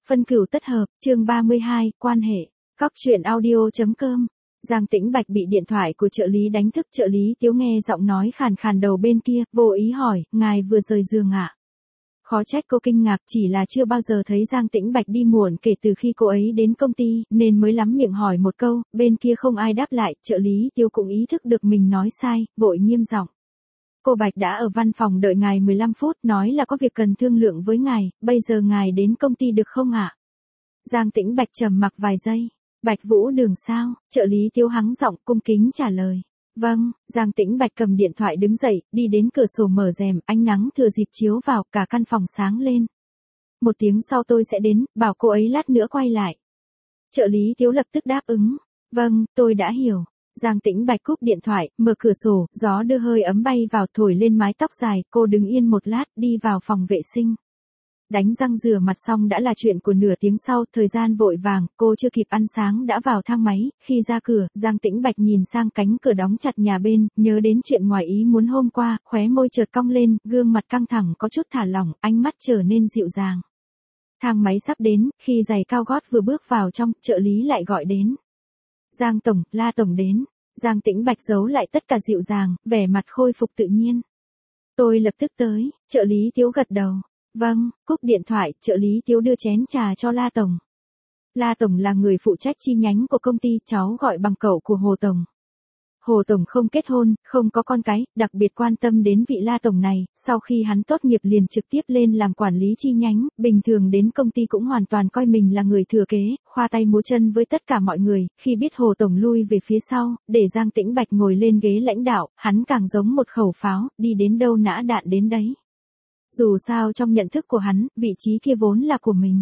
phân cửu tất hợp, chương 32, quan hệ. Cóc truyện audio.com. Giang Tĩnh Bạch bị điện thoại của trợ lý đánh thức, trợ lý Tiếu nghe giọng nói khàn khàn đầu bên kia, vô ý hỏi, ngài vừa rời giường ạ? Khó trách cô kinh ngạc, chỉ là chưa bao giờ thấy Giang Tĩnh Bạch đi muộn kể từ khi cô ấy đến công ty, nên mới lắm miệng hỏi một câu, bên kia không ai đáp lại, trợ lý Tiếu cũng ý thức được mình nói sai, vội nghiêm giọng. Cô Bạch đã ở văn phòng đợi ngài 15 phút, nói là có việc cần thương lượng với ngài, bây giờ ngài đến công ty được không ạ? Giang Tĩnh Bạch trầm mặc vài giây. Bạch Vũ Đường sao? Trợ lý Tiếu hắng giọng cung kính trả lời. Vâng, Giang Tĩnh Bạch cầm điện thoại đứng dậy, đi đến cửa sổ mở rèm, ánh nắng thừa dịp chiếu vào, cả căn phòng sáng lên. Một tiếng sau tôi sẽ đến, bảo cô ấy lát nữa quay lại. Trợ lý Tiếu lập tức đáp ứng. Vâng, tôi đã hiểu. Giang Tĩnh Bạch cúp điện thoại, mở cửa sổ, gió đưa hơi ấm bay vào thổi lên mái tóc dài, cô đứng yên một lát, đi vào phòng vệ sinh. Đánh răng rửa mặt xong đã là chuyện của nửa tiếng sau, thời gian vội vàng, cô chưa kịp ăn sáng đã vào thang máy, khi ra cửa, Giang Tĩnh Bạch nhìn sang cánh cửa đóng chặt nhà bên, nhớ đến chuyện ngoài ý muốn hôm qua, khóe môi chợt cong lên, gương mặt căng thẳng có chút thả lỏng, ánh mắt trở nên dịu dàng. Thang máy sắp đến, khi giày cao gót vừa bước vào trong, trợ lý lại gọi đến. Giang Tổng, La Tổng đến. Giang Tĩnh Bạch giấu lại tất cả dịu dàng, vẻ mặt khôi phục tự nhiên. Tôi lập tức tới, trợ lý Tiếu gật đầu. Vâng, cúp điện thoại, trợ lý Tiếu đưa chén trà cho La Tổng. La Tổng là người phụ trách chi nhánh của công ty, cháu gọi bằng cậu của Hồ Tổng. Hồ Tổng không kết hôn, không có con cái, đặc biệt quan tâm đến vị La Tổng này, sau khi hắn tốt nghiệp liền trực tiếp lên làm quản lý chi nhánh, bình thường đến công ty cũng hoàn toàn coi mình là người thừa kế, khoa tay múa chân với tất cả mọi người, khi biết Hồ Tổng lui về phía sau, để Giang Tĩnh Bạch ngồi lên ghế lãnh đạo, hắn càng giống một khẩu pháo, đi đến đâu nã đạn đến đấy. Dù sao trong nhận thức của hắn, vị trí kia vốn là của mình.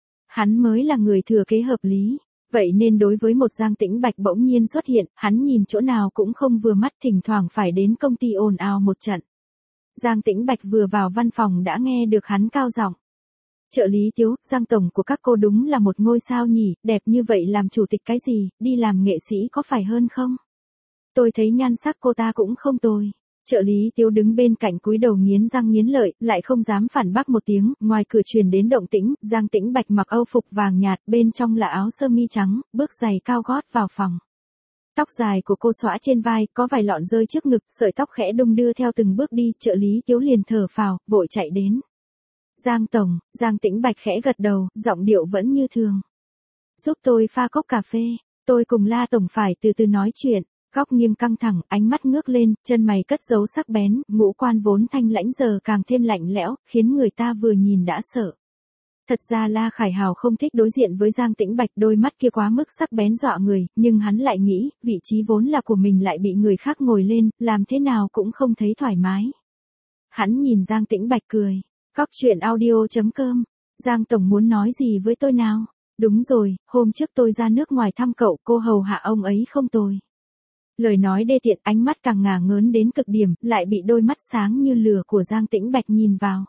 Hắn mới là người thừa kế hợp lý. Vậy nên đối với một Giang Tĩnh Bạch bỗng nhiên xuất hiện, hắn nhìn chỗ nào cũng không vừa mắt, thỉnh thoảng phải đến công ty ồn ào một trận. Giang Tĩnh Bạch vừa vào văn phòng đã nghe được hắn cao giọng. Trợ lý Tiếu, Giang Tổng của các cô đúng là một ngôi sao nhỉ, đẹp như vậy làm chủ tịch cái gì, đi làm nghệ sĩ có phải hơn không? Tôi thấy nhan sắc cô ta cũng không tồi. Trợ lý Tiếu đứng bên cạnh cúi đầu nghiến răng nghiến lợi, lại không dám phản bác một tiếng, ngoài cửa truyền đến động tĩnh, Giang Tĩnh Bạch mặc âu phục vàng nhạt, bên trong là áo sơ mi trắng, bước giày cao gót vào phòng. Tóc dài của cô xõa trên vai, có vài lọn rơi trước ngực, sợi tóc khẽ đung đưa theo từng bước đi, trợ lý Tiếu liền thở phào, vội chạy đến. Giang Tổng, Giang Tĩnh Bạch khẽ gật đầu, giọng điệu vẫn như thường. Giúp tôi pha cốc cà phê, tôi cùng La Tổng phải từ từ nói chuyện. Góc nghiêng căng thẳng, ánh mắt ngước lên, chân mày cất giấu sắc bén, ngũ quan vốn thanh lãnh giờ càng thêm lạnh lẽo, khiến người ta vừa nhìn đã sợ. Thật ra La Khải Hào không thích đối diện với Giang Tĩnh Bạch, đôi mắt kia quá mức sắc bén dọa người, nhưng hắn lại nghĩ, vị trí vốn là của mình lại bị người khác ngồi lên, làm thế nào cũng không thấy thoải mái. Hắn nhìn Giang Tĩnh Bạch cười. Cóc truyện audio.com. Giang Tổng muốn nói gì với tôi nào? Đúng rồi, hôm trước tôi ra nước ngoài thăm cậu, cô hầu hạ ông ấy không tồi. Lời nói đê tiện, ánh mắt càng ngả ngớn đến cực điểm, lại bị đôi mắt sáng như lửa của Giang Tĩnh Bạch nhìn vào.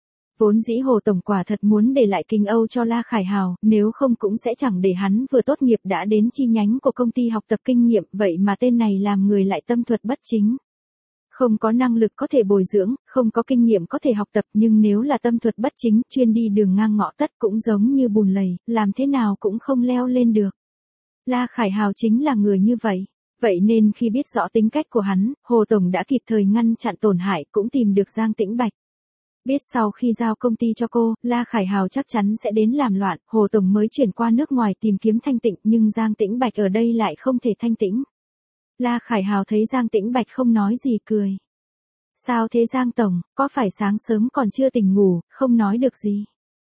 Vốn dĩ Hồ Tổng quả thật muốn để lại kinh âu cho La Khải Hào, nếu không cũng sẽ chẳng để hắn vừa tốt nghiệp đã đến chi nhánh của công ty học tập kinh nghiệm, vậy mà tên này làm người lại tâm thuật bất chính. Không có năng lực có thể bồi dưỡng, không có kinh nghiệm có thể học tập, nhưng nếu là tâm thuật bất chính, chuyên đi đường ngang ngõ tắt cũng giống như bùn lầy, làm thế nào cũng không leo lên được. La Khải Hào chính là người như vậy. Vậy nên khi biết rõ tính cách của hắn, Hồ Tổng đã kịp thời ngăn chặn tổn hại, cũng tìm được Giang Tĩnh Bạch. Biết sau khi giao công ty cho cô, La Khải Hào chắc chắn sẽ đến làm loạn, Hồ Tổng mới chuyển qua nước ngoài tìm kiếm thanh tịnh, nhưng Giang Tĩnh Bạch ở đây lại không thể thanh tĩnh. La Khải Hào thấy Giang Tĩnh Bạch không nói gì cười. Sao thế Giang Tổng, có phải sáng sớm còn chưa tỉnh ngủ, không nói được gì?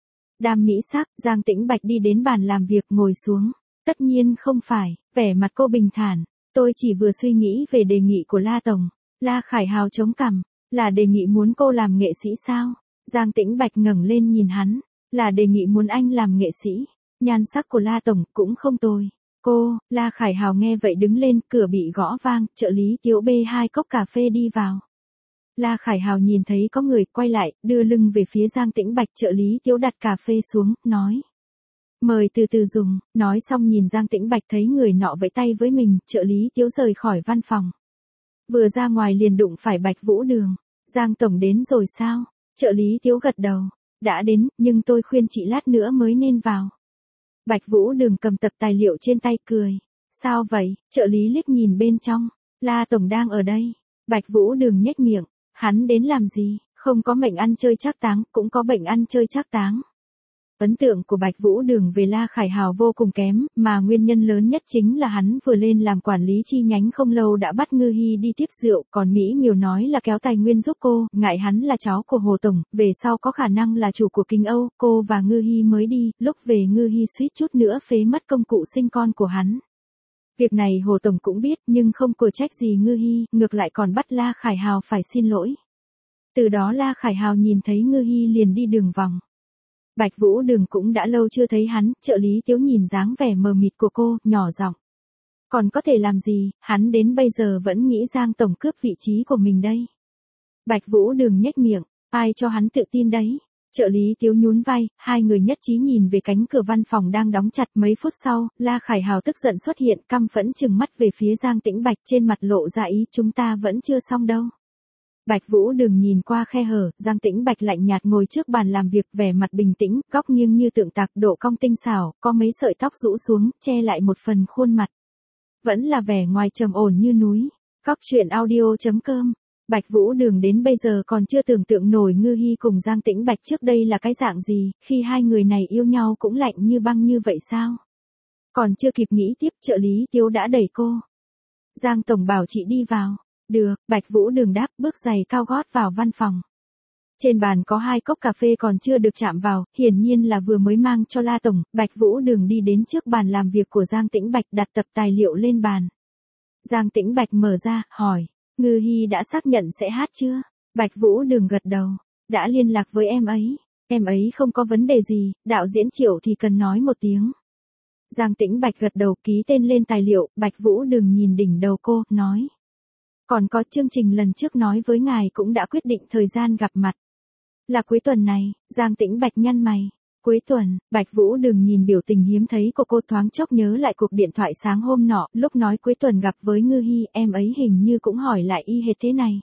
Đam mỹ sắc, Giang Tĩnh Bạch đi đến bàn làm việc ngồi xuống. Tất nhiên không phải, vẻ mặt cô bình thản. Tôi chỉ vừa suy nghĩ về đề nghị của La Tổng. La Khải Hào chống cằm. Là đề nghị muốn cô làm nghệ sĩ sao? Giang Tĩnh Bạch ngẩng lên nhìn hắn. Là đề nghị muốn anh làm nghệ sĩ. Nhan sắc của La Tổng cũng không tồi. Cô, La Khải Hào nghe vậy đứng lên, cửa bị gõ vang, trợ lý Tiếu bê 2 cốc cà phê đi vào. La Khải Hào nhìn thấy có người, quay lại, đưa lưng về phía Giang Tĩnh Bạch, trợ lý Tiếu đặt cà phê xuống, nói. Mời từ từ dùng, nói xong nhìn Giang Tĩnh Bạch thấy người nọ vẫy tay với mình, trợ lý Tiếu rời khỏi văn phòng. Vừa ra ngoài liền đụng phải Bạch Vũ Đường. Giang Tổng đến rồi sao? Trợ lý Tiếu gật đầu. đã đến, nhưng tôi khuyên chị lát nữa mới nên vào. Bạch Vũ Đường cầm tập tài liệu trên tay cười. Sao vậy? Trợ lý liếc nhìn bên trong. La Tổng đang ở đây. Bạch Vũ Đường nhếch miệng. Hắn đến làm gì? Không có mệnh ăn chơi trác táng, cũng có bệnh ăn chơi trác táng. Ấn tượng của Bạch Vũ Đường về La Khải Hào vô cùng kém, mà nguyên nhân lớn nhất chính là hắn vừa lên làm quản lý chi nhánh không lâu đã bắt Ngư Hi đi tiếp rượu, còn Mỹ Miều nói là kéo tài nguyên giúp cô, ngại hắn là cháu của Hồ Tổng, về sau có khả năng là chủ của Kinh Âu, cô và Ngư Hi mới đi, lúc về Ngư Hi suýt chút nữa phế mất công cụ sinh con của hắn. Việc này Hồ Tổng cũng biết nhưng không cửa trách gì Ngư Hi, ngược lại còn bắt La Khải Hào phải xin lỗi. Từ đó La Khải Hào nhìn thấy Ngư Hi liền đi đường vòng. Bạch Vũ Đường cũng đã lâu chưa thấy hắn, trợ lý Tiếu nhìn dáng vẻ mờ mịt của cô, nhỏ giọng. Còn có thể làm gì, hắn đến bây giờ vẫn nghĩ Giang Tổng cướp vị trí của mình đây. Bạch Vũ Đường nhếch miệng, ai cho hắn tự tin đấy. Trợ lý Tiếu nhún vai, hai người nhất trí nhìn về cánh cửa văn phòng đang đóng chặt. Mấy phút sau, La Khải Hào tức giận xuất hiện, căm phẫn trừng mắt về phía Giang Tĩnh Bạch, trên mặt lộ ra ý chúng ta vẫn chưa xong đâu. Bạch Vũ Đường nhìn qua khe hở, Giang Tĩnh Bạch lạnh nhạt ngồi trước bàn làm việc, vẻ mặt bình tĩnh, góc nghiêng như tượng tạc, độ cong tinh xảo, có mấy sợi tóc rũ xuống, che lại một phần khuôn mặt. Vẫn là vẻ ngoài trầm ổn như núi. Góc truyện audio.com. Bạch Vũ Đường đến bây giờ còn chưa tưởng tượng nổi Ngư Hi cùng Giang Tĩnh Bạch trước đây là cái dạng gì, khi hai người này yêu nhau cũng lạnh như băng như vậy sao? Còn chưa kịp nghĩ tiếp, trợ lý Tiếu đã đẩy cô. Giang Tổng bảo chị đi vào. Được, Bạch Vũ Đường đáp, bước giày cao gót vào văn phòng. Trên bàn có 2 cốc cà phê còn chưa được chạm vào, hiển nhiên là vừa mới mang cho La Tổng. Bạch Vũ Đường đi đến trước bàn làm việc của Giang Tĩnh Bạch, đặt tập tài liệu lên bàn. Giang Tĩnh Bạch mở ra, hỏi, Ngư Hi đã xác nhận sẽ hát chưa? Bạch Vũ Đường gật đầu, đã liên lạc với em ấy không có vấn đề gì, đạo diễn Triệu thì cần nói một tiếng. Giang Tĩnh Bạch gật đầu, ký tên lên tài liệu. Bạch Vũ Đường nhìn đỉnh đầu cô, nói. Còn có chương trình lần trước nói với ngài cũng đã quyết định thời gian gặp mặt. Là cuối tuần này. Giang Tĩnh Bạch nhăn mày. Cuối tuần. Bạch Vũ Đường nhìn biểu tình hiếm thấy của cô, thoáng chốc nhớ lại cuộc điện thoại sáng hôm nọ, lúc nói cuối tuần gặp với Ngư Hi, em ấy hình như cũng hỏi lại y hệt thế này.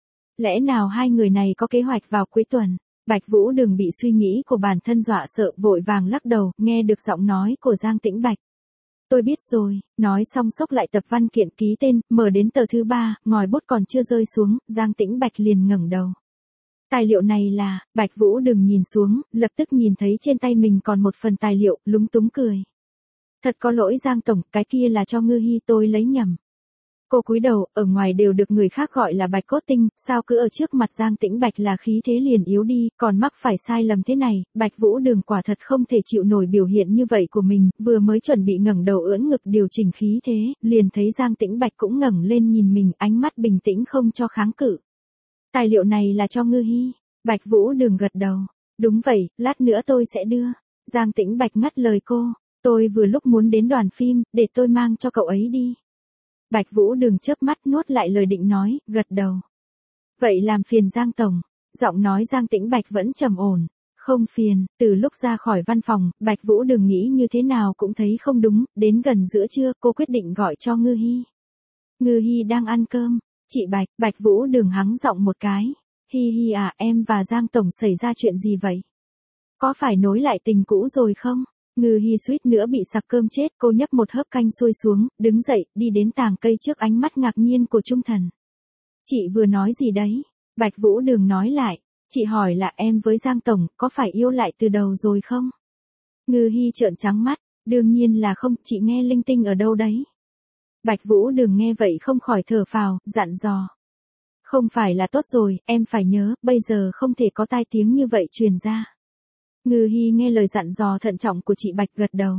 Lẽ nào hai người này có kế hoạch vào cuối tuần? Bạch Vũ Đường bị suy nghĩ của bản thân dọa sợ, vội vàng lắc đầu, nghe được giọng nói của Giang Tĩnh Bạch. Tôi biết rồi, nói xong xốc lại tập văn kiện ký tên, mở đến tờ thứ 3, ngòi bút còn chưa rơi xuống, Giang Tĩnh Bạch liền ngẩng đầu. Tài liệu này là, Bạch Vũ Đường nhìn xuống, lập tức nhìn thấy trên tay mình còn một phần tài liệu, lúng túng cười. Thật có lỗi Giang Tổng, cái kia là cho Ngư Hi, tôi lấy nhầm. Cô cúi đầu, ở ngoài đều được người khác gọi là Bạch Cốt Tinh, sao cứ ở trước mặt Giang Tĩnh Bạch là khí thế liền yếu đi, còn mắc phải sai lầm thế này. Bạch Vũ Đường quả thật không thể chịu nổi biểu hiện như vậy của mình, vừa mới chuẩn bị ngẩng đầu ưỡn ngực điều chỉnh khí thế, liền thấy Giang Tĩnh Bạch cũng ngẩng lên nhìn mình, ánh mắt bình tĩnh không cho kháng cự. Tài liệu này là cho Ngư Hi. Bạch Vũ Đường gật đầu. Đúng vậy, lát nữa tôi sẽ đưa. Giang Tĩnh Bạch ngắt lời cô. Tôi vừa lúc muốn đến đoàn phim, để tôi mang cho cậu ấy đi. Bạch Vũ Đường chớp mắt nuốt lại lời định nói, gật đầu. Vậy làm phiền Giang Tổng. Giọng nói Giang Tĩnh Bạch vẫn trầm ổn. Không phiền. Từ lúc ra khỏi văn phòng, Bạch Vũ Đường nghĩ như thế nào cũng thấy không đúng. Đến gần giữa trưa, cô quyết định gọi cho Ngư Hi. Ngư Hi đang ăn cơm. Chị Bạch. Bạch Vũ Đường hắng giọng một cái. Hi hi à, em và Giang Tổng xảy ra chuyện gì vậy? Có phải nối lại tình cũ rồi không? Ngư Hi suýt nữa bị sặc cơm chết, cô nhấp một hớp canh sôi xuống, đứng dậy, đi đến tàng cây trước ánh mắt ngạc nhiên của Trung Thần. Chị vừa nói gì đấy? Bạch Vũ Đường nói lại, chị hỏi là em với Giang Tổng, có phải yêu lại từ đầu rồi không? Ngư Hi trợn trắng mắt, đương nhiên là không, chị nghe linh tinh ở đâu đấy? Bạch Vũ Đường nghe vậy không khỏi thở phào, dặn dò. Không phải là tốt rồi, em phải nhớ, bây giờ không thể có tai tiếng như vậy truyền ra. Ngư Hi nghe lời dặn dò thận trọng của chị Bạch gật đầu.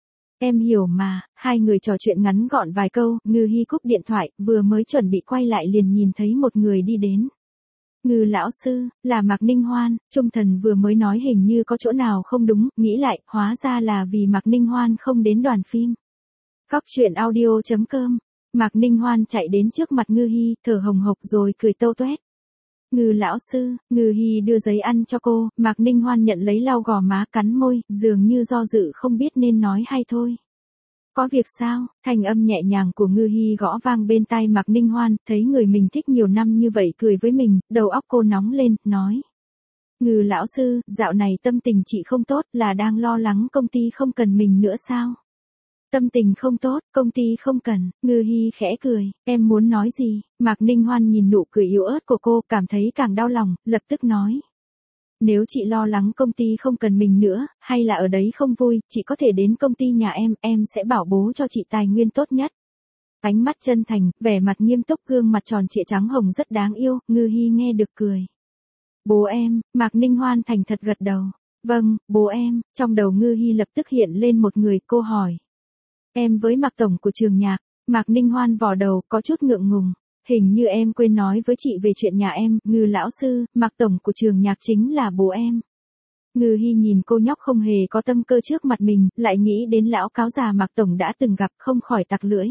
Em hiểu mà, hai người trò chuyện ngắn gọn vài câu, Ngư Hi cúp điện thoại, vừa mới chuẩn bị quay lại liền nhìn thấy một người đi đến. Ngư lão sư, là Mạc Ninh Hoan. Trung Thần vừa mới nói hình như có chỗ nào không đúng, nghĩ lại, hóa ra là vì Mạc Ninh Hoan không đến đoàn phim. Góc truyện audio.com. Mạc Ninh Hoan chạy đến trước mặt Ngư Hi, thở hồng hộc rồi cười tâu tuét. Ngư lão sư. Ngư Hi đưa giấy ăn cho cô, Mạc Ninh Hoan nhận lấy lau gò má, cắn môi, dường như do dự không biết nên nói hay thôi. Có việc sao? Thanh âm nhẹ nhàng của Ngư Hi gõ vang bên tai Mạc Ninh Hoan, thấy người mình thích nhiều năm như vậy cười với mình, đầu óc cô nóng lên, nói. Ngư lão sư, dạo này tâm tình chị không tốt, là đang lo lắng công ty không cần mình nữa sao? Tâm tình không tốt, công ty không cần, Ngư Hi khẽ cười, em muốn nói gì? Mạc Ninh Hoan nhìn nụ cười yếu ớt của cô, cảm thấy càng đau lòng, lập tức nói. Nếu chị lo lắng công ty không cần mình nữa, hay là ở đấy không vui, chị có thể đến công ty nhà em sẽ bảo bố cho chị tài nguyên tốt nhất. Ánh mắt chân thành, vẻ mặt nghiêm túc, gương mặt tròn trịa trắng hồng rất đáng yêu, Ngư Hi nghe được cười. Bố em, Mạc Ninh Hoan thành thật gật đầu. Vâng, bố em, trong đầu Ngư Hi lập tức hiện lên một người, cô hỏi. Em với Mạc Tổng của trường nhạc, Mạc Ninh Hoan vò đầu, có chút ngượng ngùng. Hình như em quên nói với chị về chuyện nhà em, Ngư lão sư, Mạc Tổng của trường nhạc chính là bố em. Ngư Hi nhìn cô nhóc không hề có tâm cơ trước mặt mình, lại nghĩ đến lão cáo già Mạc Tổng đã từng gặp, không khỏi tặc lưỡi.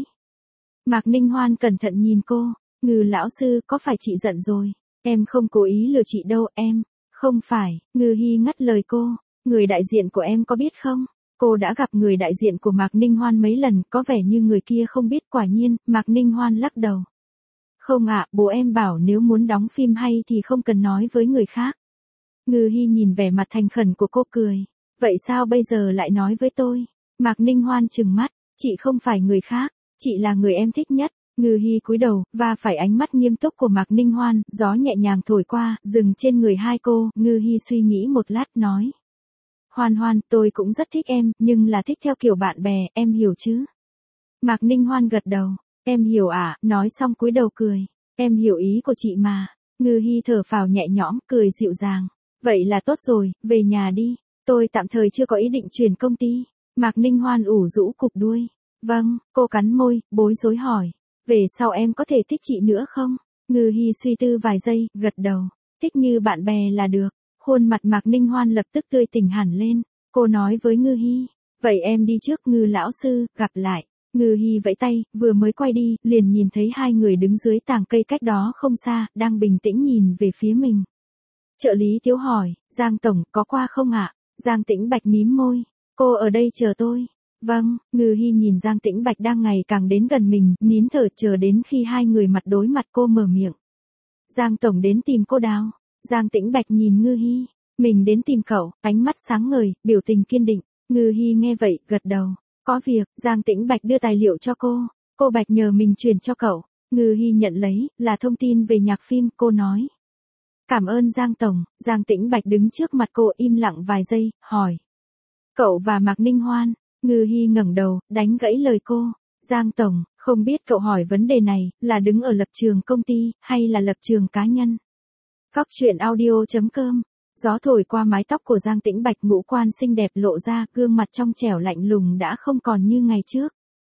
Mạc Ninh Hoan cẩn thận nhìn cô, Ngư lão sư, có phải chị giận rồi? Em không cố ý lừa chị đâu, em. Không phải, Ngư Hi ngắt lời cô, người đại diện của em có biết không? Cô đã gặp người đại diện của Mạc Ninh Hoan mấy lần, có vẻ như người kia không biết, quả nhiên, Mạc Ninh Hoan lắc đầu. Không ạ, bố em bảo nếu muốn đóng phim hay thì không cần nói với người khác. Ngư Hi nhìn vẻ mặt thành khẩn của cô cười. Vậy sao bây giờ lại nói với tôi? Mạc Ninh Hoan trừng mắt, chị không phải người khác, chị là người em thích nhất. Ngư Hi cúi đầu, và phải ánh mắt nghiêm túc của Mạc Ninh Hoan, gió nhẹ nhàng thổi qua, dừng trên người hai cô, Ngư Hi suy nghĩ một lát nói. Hoan Hoan, tôi cũng rất thích em, nhưng là thích theo kiểu bạn bè, em hiểu chứ? Mạc Ninh Hoan gật đầu, em hiểu à, nói xong cúi đầu cười. Em hiểu ý của chị mà. Ngư Hi thở phào nhẹ nhõm, cười dịu dàng. Vậy là tốt rồi, về nhà đi. Tôi tạm thời chưa có ý định chuyển công ty. Mạc Ninh Hoan ủ rũ cụp đuôi. Vâng, cô cắn môi, bối rối hỏi. Về sau em có thể thích chị nữa không? Ngư Hi suy tư vài giây, gật đầu. Thích như bạn bè là được. Khuôn mặt Mạc Ninh Hoan lập tức tươi tỉnh hẳn lên. Cô nói với Ngư Hi. Vậy em đi trước, Ngư lão sư, gặp lại. Ngư Hi vẫy tay, vừa mới quay đi, liền nhìn thấy hai người đứng dưới tàng cây cách đó không xa, đang bình tĩnh nhìn về phía mình. Trợ lý Tiếu hỏi, Giang Tổng, có qua không ạ? Giang Tĩnh Bạch mím môi. Cô ở đây chờ tôi. Vâng, Ngư Hi nhìn Giang Tĩnh Bạch đang ngày càng đến gần mình, nín thở chờ đến khi hai người mặt đối mặt cô mở miệng. Giang Tổng đến tìm cô Đào. Giang Tĩnh Bạch nhìn Ngư Hi. Mình đến tìm cậu, ánh mắt sáng ngời, biểu tình kiên định. Ngư Hi nghe vậy, gật đầu. Có việc, Giang Tĩnh Bạch đưa tài liệu cho cô. Cô Bạch nhờ mình truyền cho cậu. Ngư Hi nhận lấy, là thông tin về nhạc phim, cô nói. Cảm ơn Giang Tổng. Giang Tĩnh Bạch đứng trước mặt cô im lặng vài giây, hỏi. Cậu và Mạc Ninh Hoan. Ngư Hi ngẩng đầu, đánh gãy lời cô. Giang Tổng, không biết cậu hỏi vấn đề này, là đứng ở lập trường công ty, hay là lập trường cá nhân? Góc truyện audio.com. Gió thổi qua mái tóc của Giang Tĩnh Bạch, ngũ quan xinh đẹp lộ ra, gương mặt trong trẻo lạnh lùng đã không còn như ngày trước.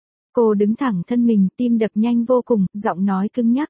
Cô đứng thẳng thân mình, tim đập nhanh vô cùng, giọng nói cứng nhắc.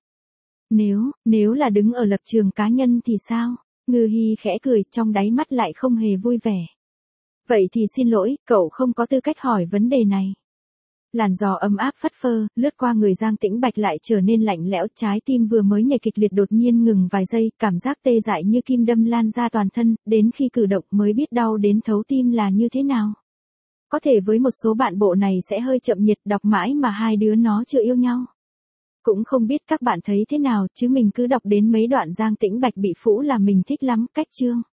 Nếu là đứng ở lập trường cá nhân thì sao? Ngư Hi khẽ cười, trong đáy mắt lại không hề vui vẻ. Vậy thì xin lỗi, cậu không có tư cách hỏi vấn đề này. Làn gió ấm áp phất phơ, lướt qua người Giang Tĩnh Bạch lại trở nên lạnh lẽo, trái tim vừa mới nhảy kịch liệt đột nhiên ngừng vài giây, cảm giác tê dại như kim đâm lan ra toàn thân, đến khi cử động mới biết đau đến thấu tim là như thế nào. Có thể với một số bạn bộ này sẽ hơi chậm nhiệt, đọc mãi mà hai đứa nó chưa yêu nhau. Cũng không biết các bạn thấy thế nào, chứ mình cứ đọc đến mấy đoạn Giang Tĩnh Bạch bị phũ là mình thích lắm, cách chương.